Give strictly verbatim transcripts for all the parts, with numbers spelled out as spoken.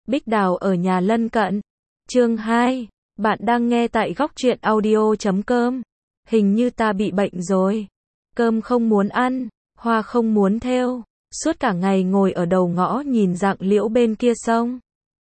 Bích Đào ở nhà lân cận. Chương hai. Bạn đang nghe tại góc truyện audio chấm com. Hình như ta bị bệnh rồi. Cơm không muốn ăn, hoa không muốn thêu, suốt cả ngày ngồi ở đầu ngõ nhìn rặng liễu bên kia sông.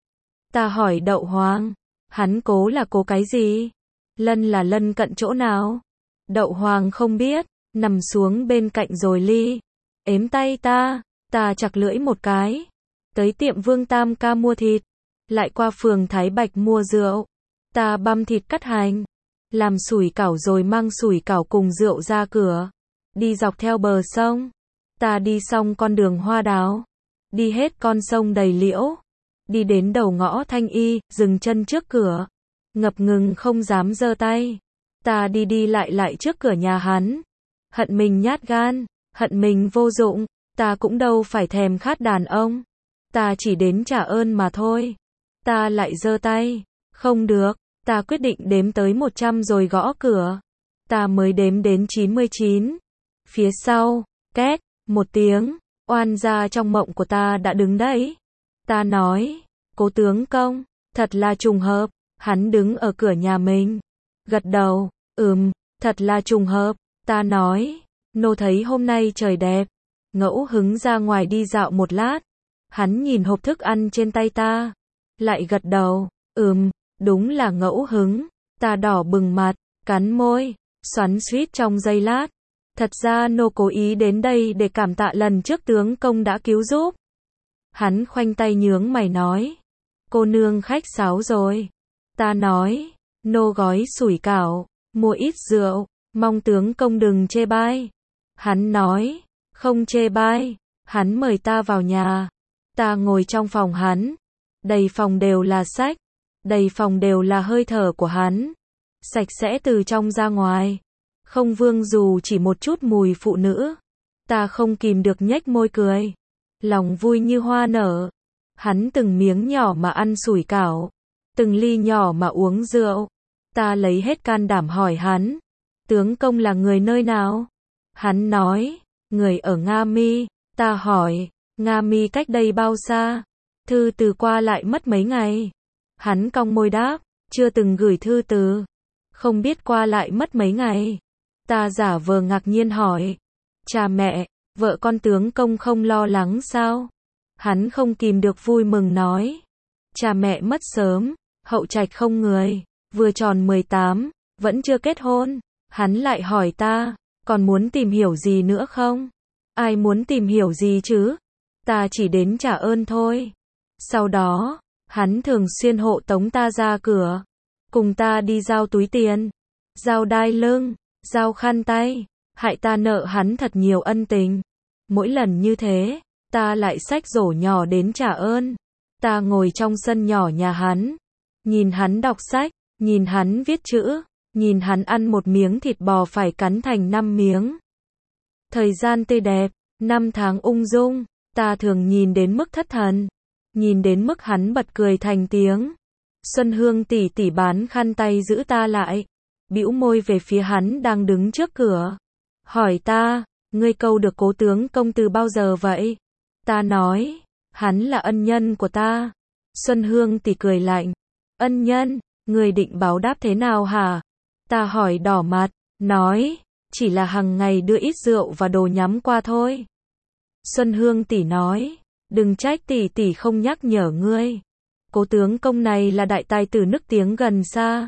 Ta hỏi Đậu Hoàng, hắn cố là cố cái gì? Lân là lân cận chỗ nào? Đậu Hoàng không biết, nằm xuống bên cạnh rồi ly. Ếm tay ta, ta chặt lưỡi một cái. Tới tiệm Vương Tam ca mua thịt, lại qua phường Thái Bạch mua rượu. Ta băm thịt cắt hành, làm sủi cảo rồi mang sủi cảo cùng rượu ra cửa. Đi dọc theo bờ sông, ta đi xong con đường hoa đào, đi hết con sông đầy liễu, đi đến đầu ngõ Thanh Y, dừng chân trước cửa, ngập ngừng không dám giơ tay. Ta đi đi lại lại trước cửa nhà hắn, hận mình nhát gan, hận mình vô dụng, ta cũng đâu phải thèm khát đàn ông, ta chỉ đến trả ơn mà thôi. Ta lại giơ tay, không được, ta quyết định đếm tới một trăm rồi gõ cửa. Ta mới đếm đến chín mươi chín. Phía sau, két, một tiếng, oan gia trong mộng của ta đã đứng đấy. Ta nói, Cố tướng công, thật là trùng hợp, hắn đứng ở cửa nhà mình. Gật đầu, ừm, thật là trùng hợp. Ta nói, nô thấy hôm nay trời đẹp, ngẫu hứng ra ngoài đi dạo một lát. Hắn nhìn hộp thức ăn trên tay ta, lại gật đầu, ừm, đúng là ngẫu hứng. Ta đỏ bừng mặt, cắn môi, xoắn xuýt trong giây lát. Thật ra nô cố ý đến đây để cảm tạ lần trước tướng công đã cứu giúp. Hắn khoanh tay nhướng mày nói, cô nương khách sáo rồi. Ta nói, nô gói sủi cảo, mua ít rượu, mong tướng công đừng chê bai. Hắn nói, không chê bai. Hắn mời ta vào nhà. Ta ngồi trong phòng hắn, đầy phòng đều là sách, đầy phòng đều là hơi thở của hắn, sạch sẽ từ trong ra ngoài, không vương dù chỉ một chút mùi phụ nữ. Ta không kìm được nhếch môi cười, lòng vui như hoa nở. Hắn từng miếng nhỏ mà ăn sủi cảo, từng ly nhỏ mà uống rượu. Ta lấy hết can đảm hỏi hắn, tướng công là người nơi nào? Hắn nói, người ở Nga Mi. Ta hỏi, Nga Mi cách đây bao xa? Thư từ qua lại mất mấy ngày. Hắn cong môi đáp, chưa từng gửi thư từ, không biết qua lại mất mấy ngày. Ta giả vờ ngạc nhiên hỏi, cha mẹ, vợ con tướng công không lo lắng sao? Hắn không kìm được vui mừng nói, cha mẹ mất sớm, hậu trạch không người, vừa tròn mười tám, vẫn chưa kết hôn. Hắn lại hỏi ta, còn muốn tìm hiểu gì nữa không? Ai muốn tìm hiểu gì chứ? Ta chỉ đến trả ơn thôi. Sau đó, hắn thường xuyên hộ tống ta ra cửa, cùng ta đi giao túi tiền, giao đai lưng, giao khăn tay, hại ta nợ hắn thật nhiều ân tình. Mỗi lần như thế, ta lại xách rổ nhỏ đến trả ơn. Ta ngồi trong sân nhỏ nhà hắn, nhìn hắn đọc sách, nhìn hắn viết chữ, nhìn hắn ăn một miếng thịt bò phải cắn thành năm miếng. Thời gian tươi đẹp, năm tháng ung dung, ta thường nhìn đến mức thất thần, nhìn đến mức hắn bật cười thành tiếng. Xuân Hương tỷ tỷ bán khăn tay giữ ta lại, bĩu môi về phía hắn đang đứng trước cửa, hỏi ta, ngươi câu được Cố tướng công từ bao giờ vậy? Ta nói, hắn là ân nhân của ta. Xuân Hương tỷ cười lạnh, ân nhân, ngươi định báo đáp thế nào hả? Ta hỏi đỏ mặt, nói, chỉ là hằng ngày đưa ít rượu và đồ nhắm qua thôi. Xuân Hương tỷ nói, đừng trách tỷ tỷ không nhắc nhở ngươi. Cố tướng công này là đại tài tử nức tiếng gần xa,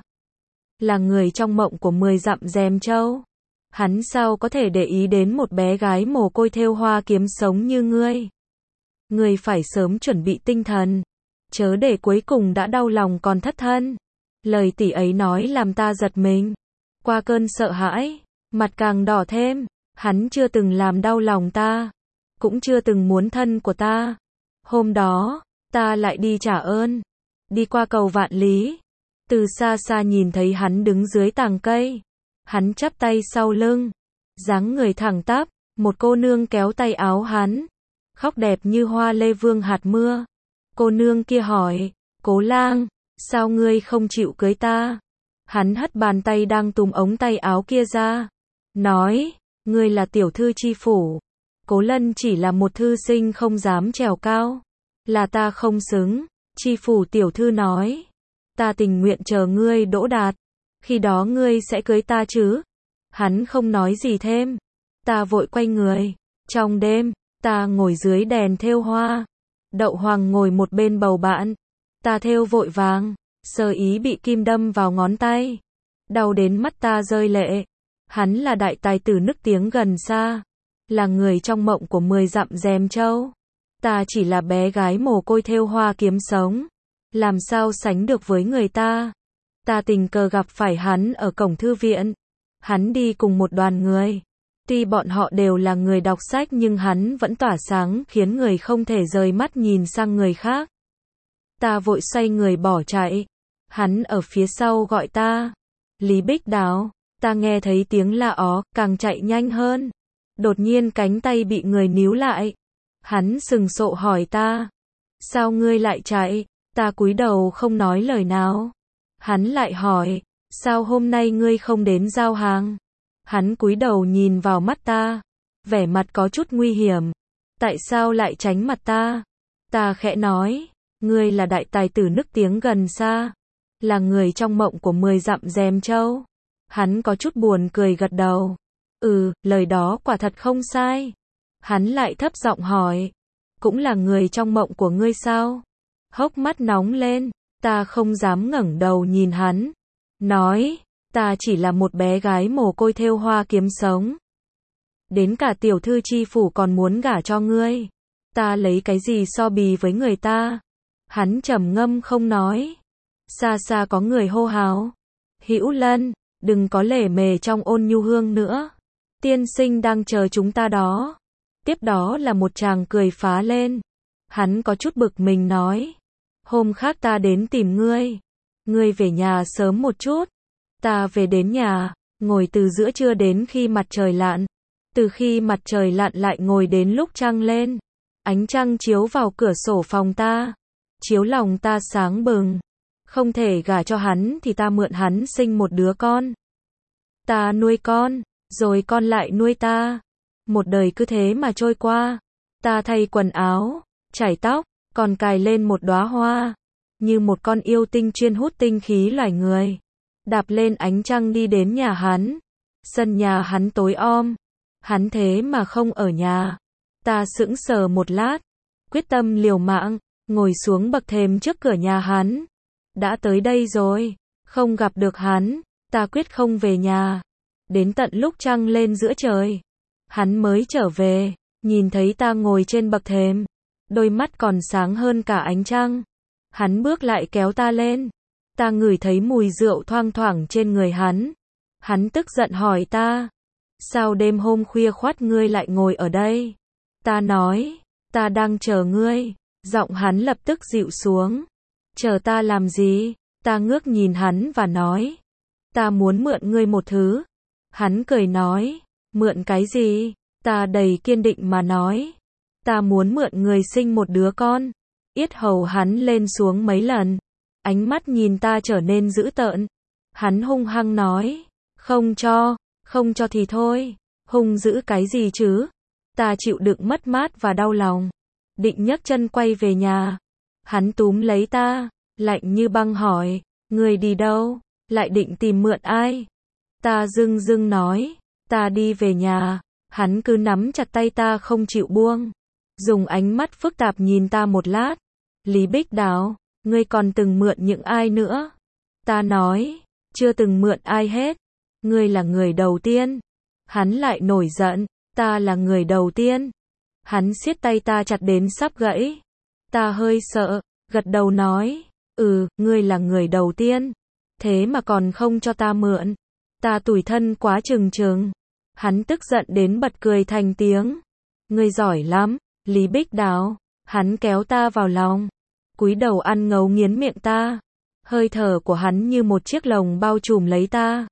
là người trong mộng của mười dặm rèm châu. Hắn sao có thể để ý đến một bé gái mồ côi thêu hoa kiếm sống như ngươi? Ngươi phải sớm chuẩn bị tinh thần, chớ để cuối cùng đã đau lòng còn thất thân. Lời tỷ ấy nói làm ta giật mình, qua cơn sợ hãi, mặt càng đỏ thêm. Hắn chưa từng làm đau lòng ta, cũng chưa từng muốn thân của ta. Hôm đó, ta lại đi trả ơn, đi qua cầu Vạn Lý. Từ xa xa nhìn thấy hắn đứng dưới tàng cây, hắn chắp tay sau lưng, dáng người thẳng tắp. Một cô nương kéo tay áo hắn, khóc đẹp như hoa lê vương hạt mưa. Cô nương kia hỏi, Cố lang, sao ngươi không chịu cưới ta? Hắn hất bàn tay đang túm ống tay áo kia ra, nói, ngươi là tiểu thư chi phủ, Cố Lân chỉ là một thư sinh không dám trèo cao, là ta không xứng. Chi phủ tiểu thư nói, ta tình nguyện chờ ngươi đỗ đạt, khi đó ngươi sẽ cưới ta chứ? Hắn không nói gì thêm. Ta vội quay người. Trong đêm, ta ngồi dưới đèn thêu hoa. Đậu Hoàng ngồi một bên bầu bạn. Ta thêu vội vàng, sơ ý bị kim đâm vào ngón tay. Đau đến mắt ta rơi lệ. Hắn là đại tài tử nức tiếng gần xa, là người trong mộng của mười dặm rèm châu. Ta chỉ là bé gái mồ côi thêu hoa kiếm sống, làm sao sánh được với người ta. Ta tình cờ gặp phải hắn ở cổng thư viện. Hắn đi cùng một đoàn người. Tuy bọn họ đều là người đọc sách nhưng hắn vẫn tỏa sáng khiến người không thể rời mắt nhìn sang người khác. Ta vội xoay người bỏ chạy. Hắn ở phía sau gọi ta. Lý Bích Đào. Ta nghe thấy tiếng la ó, càng chạy nhanh hơn. Đột nhiên cánh tay bị người níu lại. Hắn sừng sộ hỏi ta. Sao ngươi lại chạy? Ta cúi đầu không nói lời nào. Hắn lại hỏi. Sao hôm nay ngươi không đến giao hàng? Hắn cúi đầu nhìn vào mắt ta. Vẻ mặt có chút nguy hiểm. Tại sao lại tránh mặt ta? Ta khẽ nói. Ngươi là đại tài tử nức tiếng gần xa. Là người trong mộng của mười dặm rèm châu. Hắn có chút buồn cười gật đầu. Ừ, lời đó quả thật không sai. Hắn lại thấp giọng hỏi. Cũng là người trong mộng của ngươi sao? Hốc mắt nóng lên. Ta không dám ngẩng đầu nhìn hắn. Nói, ta chỉ là một bé gái mồ côi thêu hoa kiếm sống. Đến cả tiểu thư chi phủ còn muốn gả cho ngươi. Ta lấy cái gì so bì với người ta? Hắn trầm ngâm không nói. Xa xa có người hô hào. Hữu Lân, đừng có lề mề trong Ôn Nhu Hương nữa. Tiên sinh đang chờ chúng ta đó. Tiếp đó là một chàng cười phá lên. Hắn có chút bực mình nói. Hôm khác ta đến tìm ngươi. Ngươi về nhà sớm một chút. Ta về đến nhà, ngồi từ giữa trưa đến khi mặt trời lặn. Từ khi mặt trời lặn lại ngồi đến lúc trăng lên. Ánh trăng chiếu vào cửa sổ phòng ta. Chiếu lòng ta sáng bừng. Không thể gả cho hắn thì ta mượn hắn sinh một đứa con. Ta nuôi con, rồi con lại nuôi ta. Một đời cứ thế mà trôi qua. Ta thay quần áo, chải tóc, còn cài lên một đóa hoa. Như một con yêu tinh chuyên hút tinh khí loài người. Đạp lên ánh trăng đi đến nhà hắn. Sân nhà hắn tối om. Hắn thế mà không ở nhà. Ta sững sờ một lát. Quyết tâm liều mạng, ngồi xuống bậc thềm trước cửa nhà hắn. Đã tới đây rồi, không gặp được hắn, ta quyết không về nhà. Đến tận lúc trăng lên giữa trời, hắn mới trở về, nhìn thấy ta ngồi trên bậc thềm. Đôi mắt còn sáng hơn cả ánh trăng. Hắn bước lại kéo ta lên. Ta ngửi thấy mùi rượu thoang thoảng trên người hắn. Hắn tức giận hỏi ta. Sao đêm hôm khuya khoắt ngươi lại ngồi ở đây? Ta nói. Ta đang chờ ngươi. Giọng hắn lập tức dịu xuống. Chờ ta làm gì? Ta ngước nhìn hắn và nói. Ta muốn mượn ngươi một thứ. Hắn cười nói. Mượn cái gì? Ta đầy kiên định mà nói. Ta muốn mượn người sinh một đứa con. Yết hầu hắn lên xuống mấy lần. Ánh mắt nhìn ta trở nên dữ tợn. Hắn hung hăng nói. Không cho, không cho thì thôi. Hung dữ cái gì chứ? Ta chịu đựng mất mát và đau lòng. Định nhấc chân quay về nhà. Hắn túm lấy ta, lạnh như băng hỏi. Người đi đâu? Lại định tìm mượn ai? Ta dưng dưng nói. Ta đi về nhà. Hắn cứ nắm chặt tay ta không chịu buông. Dùng ánh mắt phức tạp nhìn ta một lát. Lý Bích Đào, ngươi còn từng mượn những ai nữa? Ta nói, chưa từng mượn ai hết. Ngươi là người đầu tiên. Hắn lại nổi giận, ta là người đầu tiên. Hắn siết tay ta chặt đến sắp gãy. Ta hơi sợ, gật đầu nói, ừ, ngươi là người đầu tiên. Thế mà còn không cho ta mượn. Ta tủi thân quá chừng chừng. Hắn tức giận đến bật cười thành tiếng. Ngươi giỏi lắm, Lý Bích Đào. Hắn kéo ta vào lòng. Cúi đầu ăn ngấu nghiến miệng ta. Hơi thở của hắn như một chiếc lồng bao trùm lấy ta.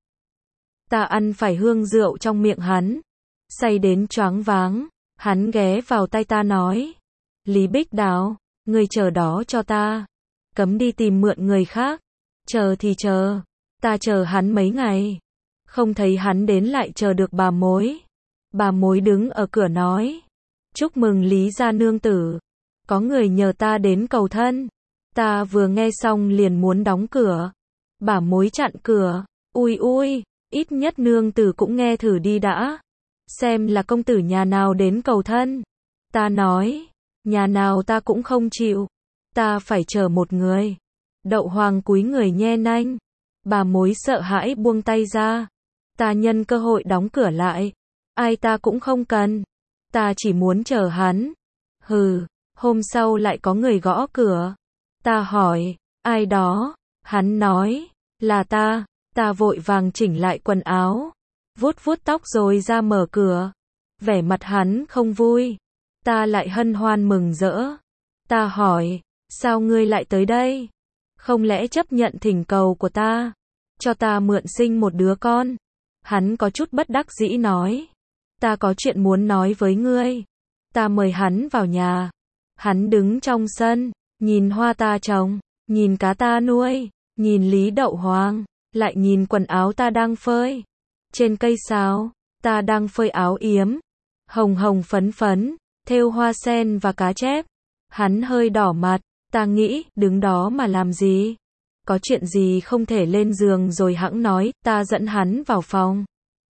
Ta ăn phải hương rượu trong miệng hắn. Say đến choáng váng. Hắn ghé vào tay ta nói. Lý Bích Đào, ngươi chờ đó cho ta. Cấm đi tìm mượn người khác. Chờ thì chờ. Ta chờ hắn mấy ngày. Không thấy hắn đến lại chờ được bà mối. Bà mối đứng ở cửa nói. Chúc mừng Lý gia nương tử. Có người nhờ ta đến cầu thân. Ta vừa nghe xong liền muốn đóng cửa. Bà mối chặn cửa. Ui ui, ít nhất nương tử cũng nghe thử đi đã. Xem là công tử nhà nào đến cầu thân. Ta nói, nhà nào ta cũng không chịu. Ta phải chờ một người. Đậu Hoàng cúi người nhe nanh. Bà mối sợ hãi buông tay ra. Ta nhân cơ hội đóng cửa lại. Ai ta cũng không cần. Ta chỉ muốn chờ hắn. Hừ, hôm sau lại có người gõ cửa. Ta hỏi, ai đó? Hắn nói, là ta. Ta vội vàng chỉnh lại quần áo. Vuốt vuốt tóc rồi ra mở cửa. Vẻ mặt hắn không vui. Ta lại hân hoan mừng rỡ. Ta hỏi, sao ngươi lại tới đây? Không lẽ chấp nhận thỉnh cầu của ta? Cho ta mượn sinh một đứa con? Hắn có chút bất đắc dĩ nói. Ta có chuyện muốn nói với ngươi. Ta mời hắn vào nhà. Hắn đứng trong sân, nhìn hoa ta trồng, nhìn cá ta nuôi, nhìn Lý Đậu Hoàng, lại nhìn quần áo ta đang phơi. Trên cây sáo, ta đang phơi áo yếm, hồng hồng phấn phấn, thêu hoa sen và cá chép. Hắn hơi đỏ mặt, ta nghĩ, đứng đó mà làm gì? Có chuyện gì không thể lên giường rồi hẵng nói, ta dẫn hắn vào phòng.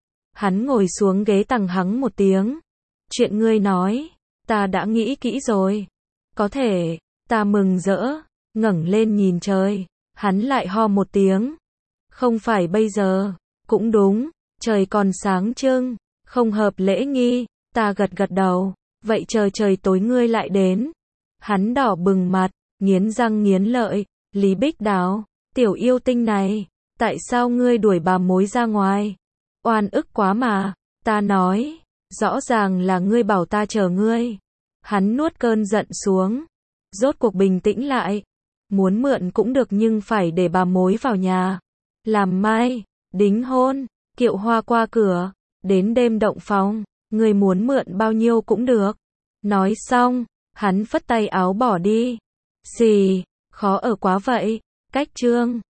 Hắn ngồi xuống ghế tằng hắng một tiếng. Chuyện ngươi nói, ta đã nghĩ kỹ rồi. Có thể, ta mừng rỡ, ngẩng lên nhìn trời. Hắn lại ho một tiếng. Không phải bây giờ, cũng đúng, trời còn sáng trưng, không hợp lễ nghi. Ta gật gật đầu, vậy chờ trời tối ngươi lại đến. Hắn đỏ bừng mặt, nghiến răng nghiến lợi. Lý Bích Đào, tiểu yêu tinh này, tại sao ngươi đuổi bà mối ra ngoài? Oan ức quá mà. Ta nói, rõ ràng là ngươi bảo ta chờ ngươi. Hắn nuốt cơn giận xuống, rốt cuộc bình tĩnh lại. Muốn mượn cũng được nhưng phải để bà mối vào nhà. Làm mai, đính hôn, kiệu hoa qua cửa, đến đêm động phòng, ngươi muốn mượn bao nhiêu cũng được. Nói xong, hắn phất tay áo bỏ đi. Xì, khó ở quá vậy. Cách chương